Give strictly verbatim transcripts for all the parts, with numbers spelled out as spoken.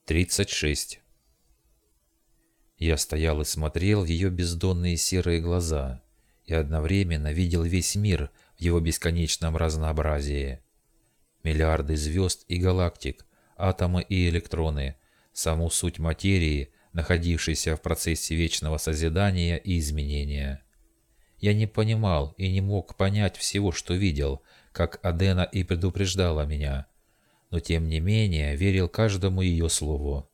тридцать шесть. Я стоял и смотрел в ее бездонные серые глаза и одновременно видел весь мир в его бесконечном разнообразии. Миллиарды звезд и галактик, атомы и электроны, саму суть материи, находившейся в процессе вечного созидания и изменения. Я не понимал и не мог понять всего, что видел, как Адена и предупреждала меня, но тем не менее верил каждому ее слову.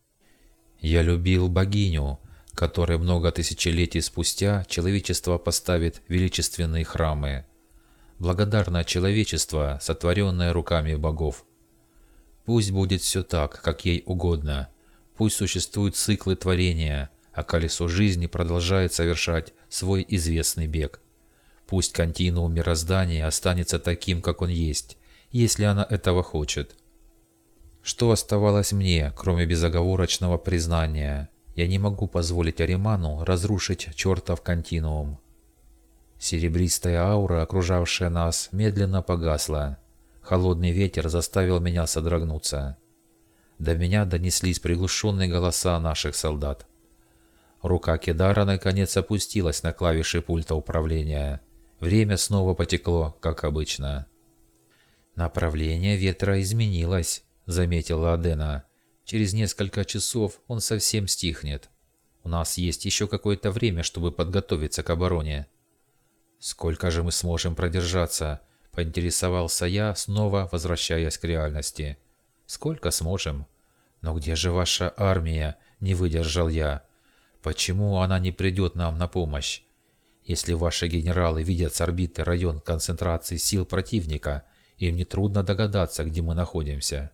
Я любил богиню, которой много тысячелетий спустя человечество поставит величественные храмы. Благодарное человечество, сотворенное руками богов. Пусть будет все так, как ей угодно. Пусть существуют циклы творения, а колесо жизни продолжает совершать свой известный бег. Пусть континуум мироздания останется таким, как он есть, если она этого хочет. Что оставалось мне, кроме безоговорочного признания? Я не могу позволить Ариману разрушить чертов континуум. Серебристая аура, окружавшая нас, медленно погасла. Холодный ветер заставил меня содрогнуться. До меня донеслись приглушенные голоса наших солдат. Рука Кедара наконец опустилась на клавиши пульта управления. Время снова потекло, как обычно. «Направление ветра изменилось», — заметила Адена. «Через несколько часов он совсем стихнет. У нас есть еще какое-то время, чтобы подготовиться к обороне». «Сколько же мы сможем продержаться?» — поинтересовался я, снова возвращаясь к реальности. «Сколько сможем? Но где же ваша армия?» — не выдержал я. «Почему она не придет нам на помощь? Если ваши генералы видят с орбиты район концентрации сил противника, им нетрудно догадаться, где мы находимся».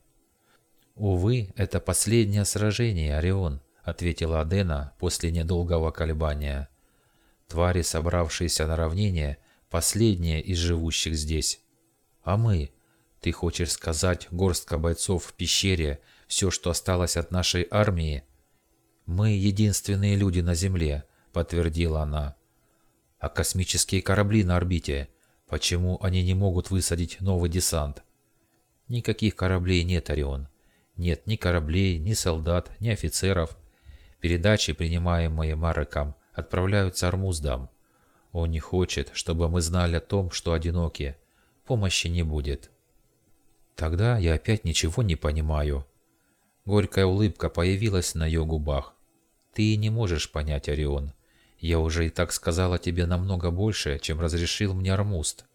«Увы, это последнее сражение, Орион», — ответила Адена после недолгого колебания. «Твари, собравшиеся на равнине, последние из живущих здесь. А мы? Ты хочешь сказать, горстка бойцов в пещере, все, что осталось от нашей армии?» «Мы единственные люди на Земле», — подтвердила она. «А космические корабли на орбите? Почему они не могут высадить новый десант?» «Никаких кораблей нет, Орион. Нет ни кораблей, ни солдат, ни офицеров. Передачи, принимаемые Мареком, отправляются Армуздам. Он не хочет, чтобы мы знали о том, что одиноки. Помощи не будет». «Тогда я опять ничего не понимаю». Горькая улыбка появилась на ее губах. «Ты не можешь понять, Орион. Я уже и так сказала тебе намного больше, чем разрешил мне Армуст».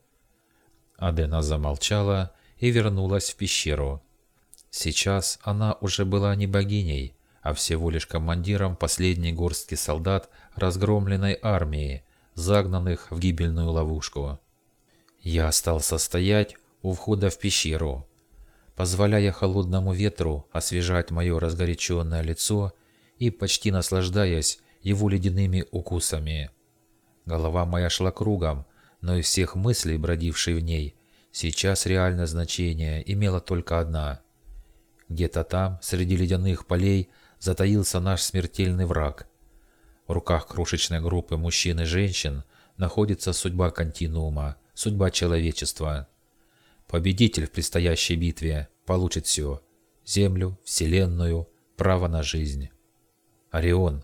Адена замолчала и вернулась в пещеру. Сейчас она уже была не богиней, а всего лишь командиром последней горстки солдат разгромленной армии, загнанных в гибельную ловушку. Я остался стоять у входа в пещеру, позволяя холодному ветру освежать мое разгоряченное лицо и почти наслаждаясь его ледяными укусами. Голова моя шла кругом, но из всех мыслей, бродившей в ней, сейчас реальное значение имела только одна. Где-то там, среди ледяных полей, затаился наш смертельный враг. В руках крошечной группы мужчин и женщин находится судьба континуума, судьба человечества. Победитель в предстоящей битве получит все – землю, вселенную, право на жизнь. Орион.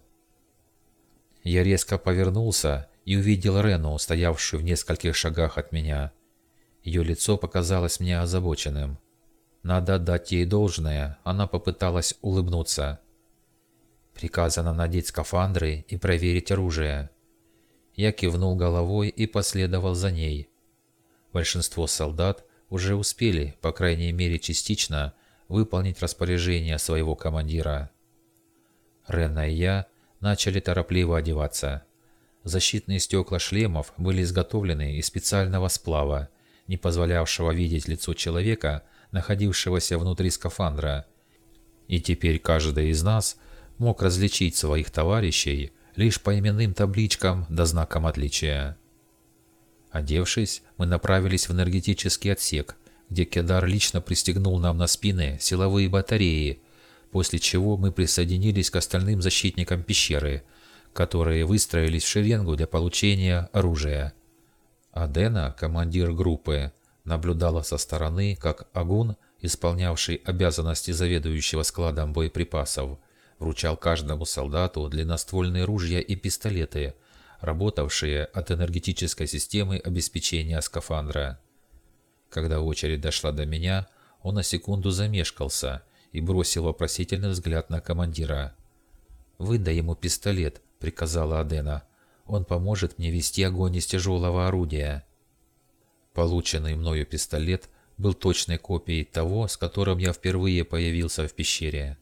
Я резко повернулся и увидел Рену, стоявшую в нескольких шагах от меня. Ее лицо показалось мне озабоченным. Надо отдать ей должное, она попыталась улыбнуться. «Приказано надеть скафандры и проверить оружие». Я кивнул головой и последовал за ней. Большинство солдат уже успели, по крайней мере частично, выполнить распоряжение своего командира. Ренна и я начали торопливо одеваться. Защитные стекла шлемов были изготовлены из специального сплава, не позволявшего видеть лицо человека, находившегося внутри скафандра, и теперь каждый из нас мог различить своих товарищей лишь по именным табличкам да знакам отличия. Одевшись, мы направились в энергетический отсек, где Кедар лично пристегнул нам на спины силовые батареи, после чего мы присоединились к остальным защитникам пещеры, которые выстроились в шеренгу для получения оружия. Адена, командир группы, наблюдала со стороны, как Агун исполнявший обязанности заведующего складом боеприпасов, вручал каждому солдату длинноствольные ружья и пистолеты, работавшие от энергетической системы обеспечения скафандра. Когда очередь дошла до меня, он на секунду замешкался и бросил вопросительный взгляд на командира. «Выдай ему пистолет», — приказала Адена. «Он поможет мне вести огонь из тяжелого орудия». Полученный мною пистолет был точной копией того, с которым я впервые появился в пещере.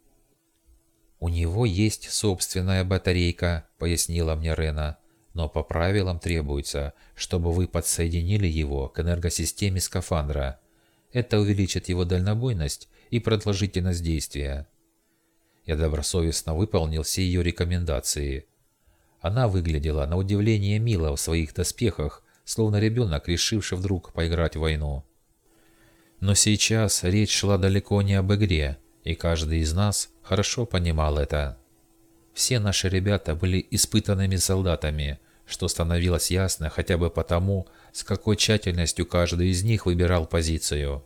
«У него есть собственная батарейка», — пояснила мне Рена, «но по правилам требуется, чтобы вы подсоединили его к энергосистеме скафандра. Это увеличит его дальнобойность и продолжительность действия». Я добросовестно выполнил все ее рекомендации. Она выглядела на удивление мило в своих доспехах, словно ребенок, решивший вдруг поиграть в войну. Но сейчас речь шла далеко не об игре, и каждый из нас хорошо понимал это. Все наши ребята были испытанными солдатами, что становилось ясно хотя бы потому, с какой тщательностью каждый из них выбирал позицию.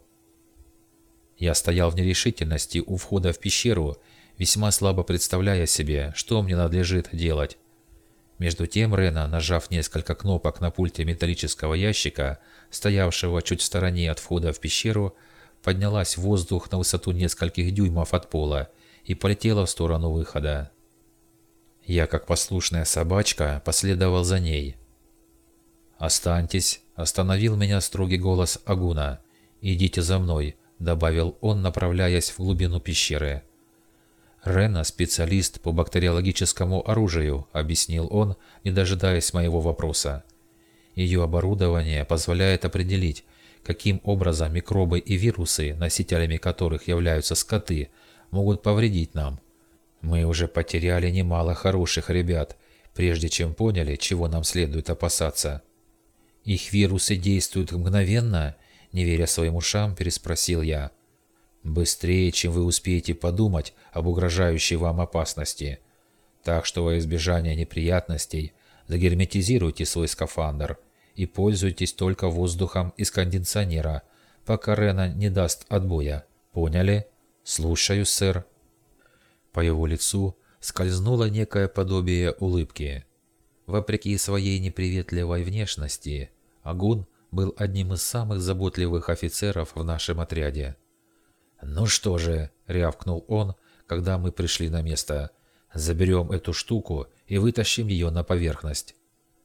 Я стоял в нерешительности у входа в пещеру, весьма слабо представляя себе, что мне надлежит делать. Между тем Рена, нажав несколько кнопок на пульте металлического ящика, стоявшего чуть в стороне от входа в пещеру, поднялась в воздух на высоту нескольких дюймов от пола и полетела в сторону выхода. Я, как послушная собачка, последовал за ней. «Останьтесь», — остановил меня строгий голос Агуна. «Идите за мной», — добавил он, направляясь в глубину пещеры. «Рена – специалист по бактериологическому оружию», – объяснил он, не дожидаясь моего вопроса. «Ее оборудование позволяет определить, каким образом микробы и вирусы, носителями которых являются скоты, могут повредить нам. Мы уже потеряли немало хороших ребят, прежде чем поняли, чего нам следует опасаться». «Их вирусы действуют мгновенно?» – не веря своим ушам, переспросил я. «Быстрее, чем вы успеете подумать об угрожающей вам опасности. Так что во избежание неприятностей загерметизируйте свой скафандр и пользуйтесь только воздухом из кондиционера, пока Рена не даст отбоя. Поняли? Слушаю, сэр». По его лицу скользнуло некое подобие улыбки. Вопреки своей неприветливой внешности, Агун был одним из самых заботливых офицеров в нашем отряде. «Ну что же», — рявкнул он, когда мы пришли на место, — «заберем эту штуку и вытащим ее на поверхность».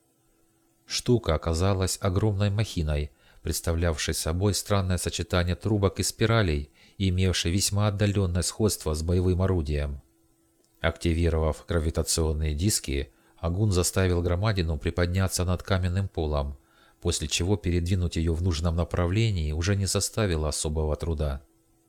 Штука оказалась огромной махиной, представлявшей собой странное сочетание трубок и спиралей и имевшей весьма отдаленное сходство с боевым орудием. Активировав гравитационные диски, Агун заставил громадину приподняться над каменным полом, после чего передвинуть ее в нужном направлении уже не составило особого труда.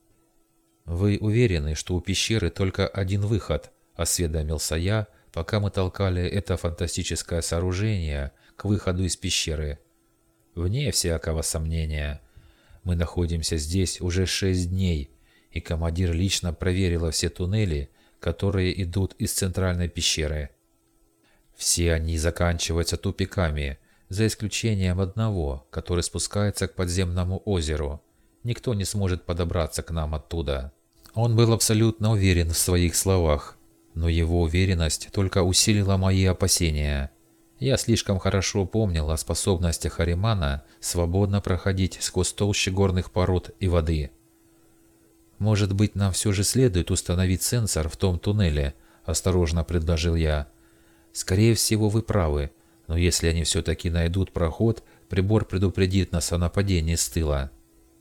«Вы уверены, что у пещеры только один выход?» – осведомился я, пока мы толкали это фантастическое сооружение к выходу из пещеры. «Вне всякого сомнения. Мы находимся здесь уже шесть дней, и командир лично проверила все туннели, которые идут из центральной пещеры. Все они заканчиваются тупиками, за исключением одного, который спускается к подземному озеру. Никто не сможет подобраться к нам оттуда». Он был абсолютно уверен в своих словах, но его уверенность только усилила мои опасения. Я слишком хорошо помнил о способностях Аримана свободно проходить сквозь толщи горных пород и воды. «Может быть, нам все же следует установить сенсор в том туннеле?» – осторожно предложил я. «Скорее всего, вы правы, но если они все-таки найдут проход, прибор предупредит нас о нападении с тыла».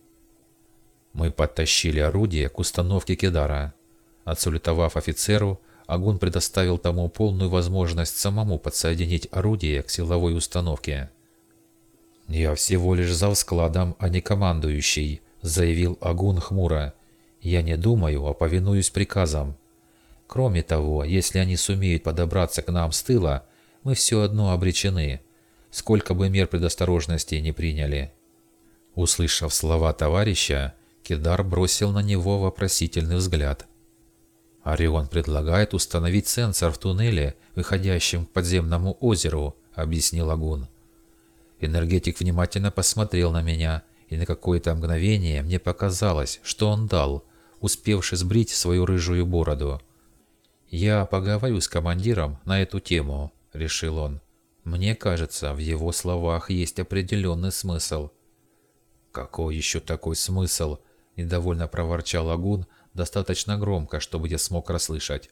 Мы подтащили орудие к установке Кедара. Отсалютовав офицеру, Агун предоставил тому полную возможность самому подсоединить орудие к силовой установке. «Я всего лишь зав складом, а не командующий», — заявил Агун хмуро. «Я не думаю, а повинуюсь приказам. Кроме того, если они сумеют подобраться к нам с тыла, мы все одно обречены, сколько бы мер предосторожности не приняли». Услышав слова товарища, Кедар бросил на него вопросительный взгляд. «Орион предлагает установить сенсор в туннеле, выходящем к подземному озеру», — объяснил Агун. Энергетик внимательно посмотрел на меня и на какое-то мгновение мне показалось, что он дал, успевший сбрить свою рыжую бороду. «Я поговорю с командиром на эту тему», — решил он. «Мне кажется, в его словах есть определенный смысл». «Какой еще такой смысл?» — недовольно проворчал Агун, достаточно громко, чтобы я смог расслышать.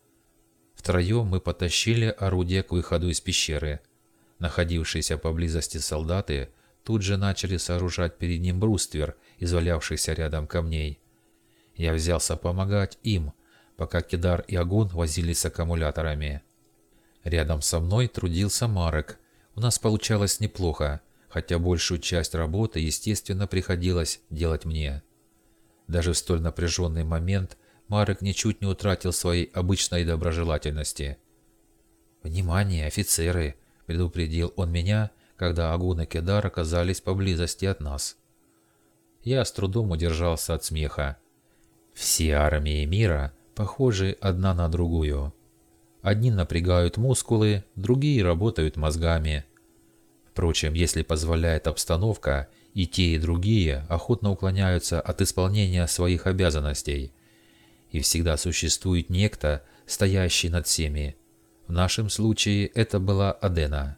Втроем мы потащили орудие к выходу из пещеры. Находившиеся поблизости солдаты тут же начали сооружать перед ним бруствер из валявшихся рядом камней. Я взялся помогать им, пока Кедар и Агун возились с аккумуляторами. Рядом со мной трудился Марек. У нас получалось неплохо, хотя большую часть работы, естественно, приходилось делать мне. Даже в столь напряженный момент Марек ничуть не утратил своей обычной доброжелательности. «Внимание, офицеры!» — предупредил он меня, когда Агун и Кедар оказались поблизости от нас. Я с трудом удержался от смеха. Все армии мира похожи одна на другую. Одни напрягают мускулы, другие работают мозгами. Впрочем, если позволяет обстановка, и те, и другие охотно уклоняются от исполнения своих обязанностей. И всегда существует некто, стоящий над всеми. В нашем случае это была Адена.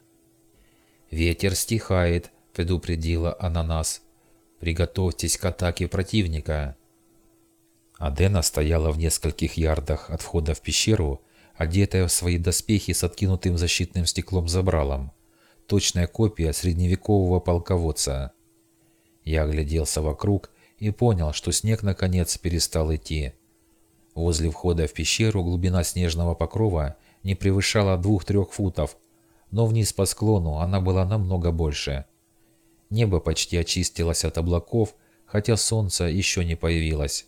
«Ветер стихает», — предупредила она нас. «Приготовьтесь к атаке противника». Адена стояла в нескольких ярдах от входа в пещеру, одетая в свои доспехи с откинутым защитным стеклом забралом. Точная копия средневекового полководца. Я огляделся вокруг и понял, что снег наконец перестал идти. Возле входа в пещеру глубина снежного покрова не превышала двух-трех футов, но вниз по склону она была намного больше. Небо почти очистилось от облаков, хотя солнце еще не появилось.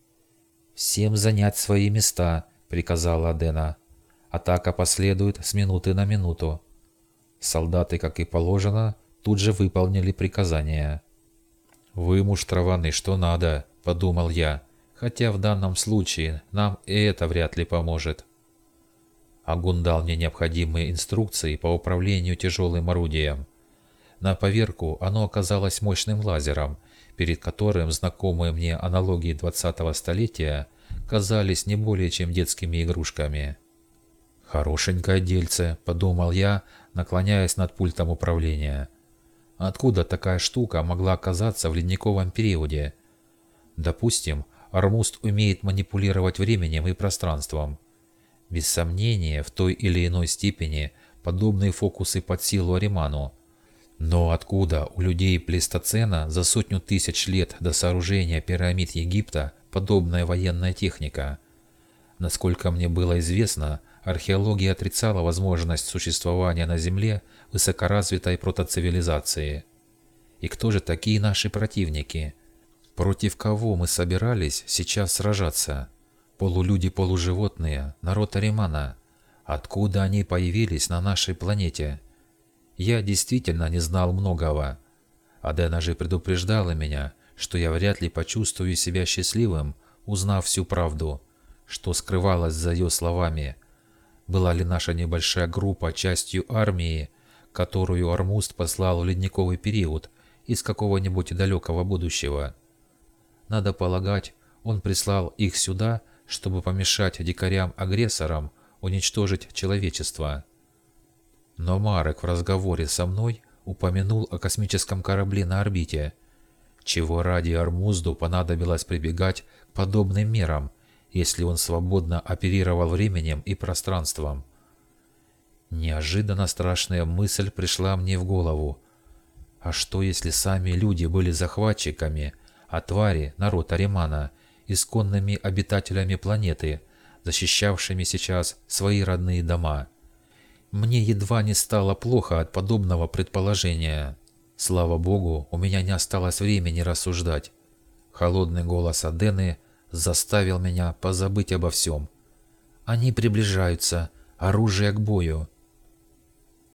«Всем занять свои места», — приказала Адена. «Атака последует с минуты на минуту». Солдаты, как и положено, тут же выполнили приказание. «Вы муштрованы что надо», — подумал я, хотя в данном случае нам и это вряд ли поможет. Агун дал мне необходимые инструкции по управлению тяжелым орудием. На поверку оно оказалось мощным лазером, перед которым знакомые мне аналогии двадцатого столетия казались не более чем детскими игрушками. «Хорошенькое дельце», — подумал я, наклоняясь над пультом управления. Откуда такая штука могла оказаться в ледниковом периоде? Допустим, Армуст умеет манипулировать временем и пространством. Без сомнения, в той или иной степени подобные фокусы под силу Ариману. Но откуда у людей Плейстоцена за сотню тысяч лет до сооружения пирамид Египта подобная военная техника? Насколько мне было известно, археология отрицала возможность существования на Земле высокоразвитой протоцивилизации. И кто же такие наши противники? Против кого мы собирались сейчас сражаться? Полулюди-полуживотные, народ Аримана. Откуда они появились на нашей планете? Я действительно не знал многого. Адена же предупреждала меня, что я вряд ли почувствую себя счастливым, узнав всю правду, что скрывалось за ее словами. Была ли наша небольшая группа частью армии, которую Армуст послал в ледниковый период из какого-нибудь далекого будущего? Надо полагать, он прислал их сюда, чтобы помешать дикарям-агрессорам уничтожить человечество. Но Марек в разговоре со мной упомянул о космическом корабле на орбите, чего ради Армузду понадобилось прибегать к подобным мерам, если он свободно оперировал временем и пространством. Неожиданно страшная мысль пришла мне в голову. А что, если сами люди были захватчиками, а твари, народ Аримана, исконными обитателями планеты, защищавшими сейчас свои родные дома? Мне едва не стало плохо от подобного предположения. Слава богу, у меня не осталось времени рассуждать. Холодный голос Адены заставил меня позабыть обо всем. «Они приближаются. Оружие к бою.